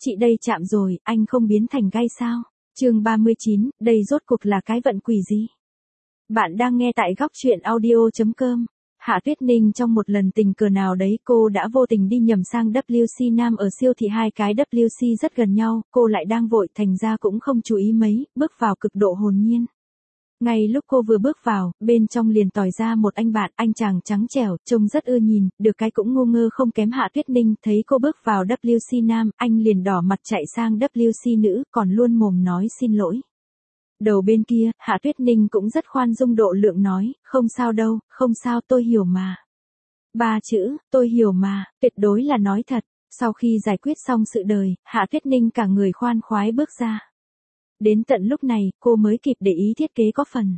Chị đây chạm rồi, anh không biến thành gai sao? Chương 39, đây rốt cuộc là cái vận quỷ gì? Bạn đang nghe tại góc truyện audio.com. Hạ Tuyết Ninh trong một lần tình cờ nào đấy cô đã vô tình đi nhầm sang WC Nam ở siêu thị, hai cái WC rất gần nhau, cô lại đang vội thành ra cũng không chú ý mấy, bước vào cực độ hồn nhiên. Ngay lúc cô vừa bước vào, bên trong liền tòi ra một anh bạn, anh chàng trắng trẻo, trông rất ưa nhìn, được cái cũng ngu ngơ không kém Hạ Tuyết Ninh, thấy cô bước vào WC Nam, anh liền đỏ mặt chạy sang WC Nữ, còn luôn mồm nói xin lỗi. Đầu bên kia, Hạ Tuyết Ninh cũng rất khoan dung độ lượng nói, không sao đâu, không sao, tôi hiểu mà. Ba chữ, tôi hiểu mà, tuyệt đối là nói thật. Sau khi giải quyết xong sự đời, Hạ Tuyết Ninh cả người khoan khoái bước ra. Đến tận lúc này, cô mới kịp để ý thiết kế có phần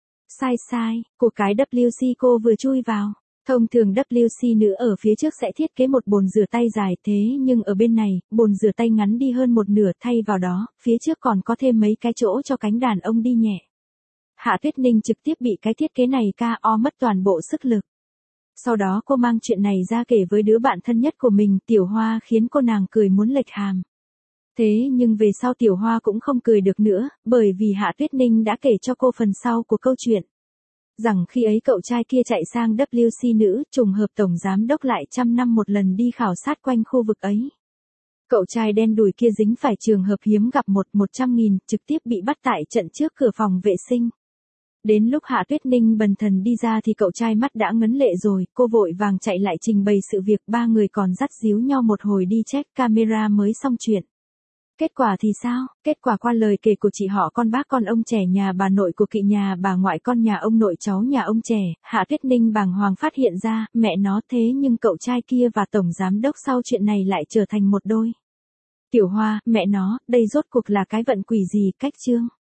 sai, của cái WC cô vừa chui vào. Thông thường WC nữ ở phía trước sẽ thiết kế một bồn rửa tay dài, thế nhưng ở bên này, bồn rửa tay ngắn đi hơn một nửa, thay vào đó, phía trước còn có thêm mấy cái chỗ cho cánh đàn ông đi nhẹ. Hạ Tuyết Ninh trực tiếp bị cái thiết kế này KO mất toàn bộ sức lực. Sau đó cô mang chuyện này ra kể với đứa bạn thân nhất của mình, Tiểu Hoa, khiến cô nàng cười muốn lệch hàm. Thế nhưng về sau Tiểu Hoa cũng không cười được nữa, bởi vì Hạ Tuyết Ninh đã kể cho cô phần sau của câu chuyện. Rằng khi ấy cậu trai kia chạy sang WC nữ, trùng hợp tổng giám đốc lại 100 năm một lần đi khảo sát quanh khu vực ấy. Cậu trai đen đủi kia dính phải trường hợp hiếm gặp 100.000, trực tiếp bị bắt tại trận trước cửa phòng vệ sinh. Đến lúc Hạ Tuyết Ninh bần thần đi ra thì cậu trai mắt đã ngấn lệ rồi, cô vội vàng chạy lại trình bày sự việc, ba người còn dắt díu nhau một hồi đi check camera mới xong chuyện. Kết quả thì sao? Kết quả qua lời kể của chị họ con bác con ông trẻ nhà bà nội của kỵ nhà bà ngoại con nhà ông nội cháu nhà ông trẻ, Hạ Tuyết Ninh bàng hoàng phát hiện ra, mẹ nó, thế nhưng cậu trai kia và tổng giám đốc sau chuyện này lại trở thành một đôi. Tiểu Hoa, mẹ nó, đây rốt cuộc là cái vận quỷ gì? Cách chương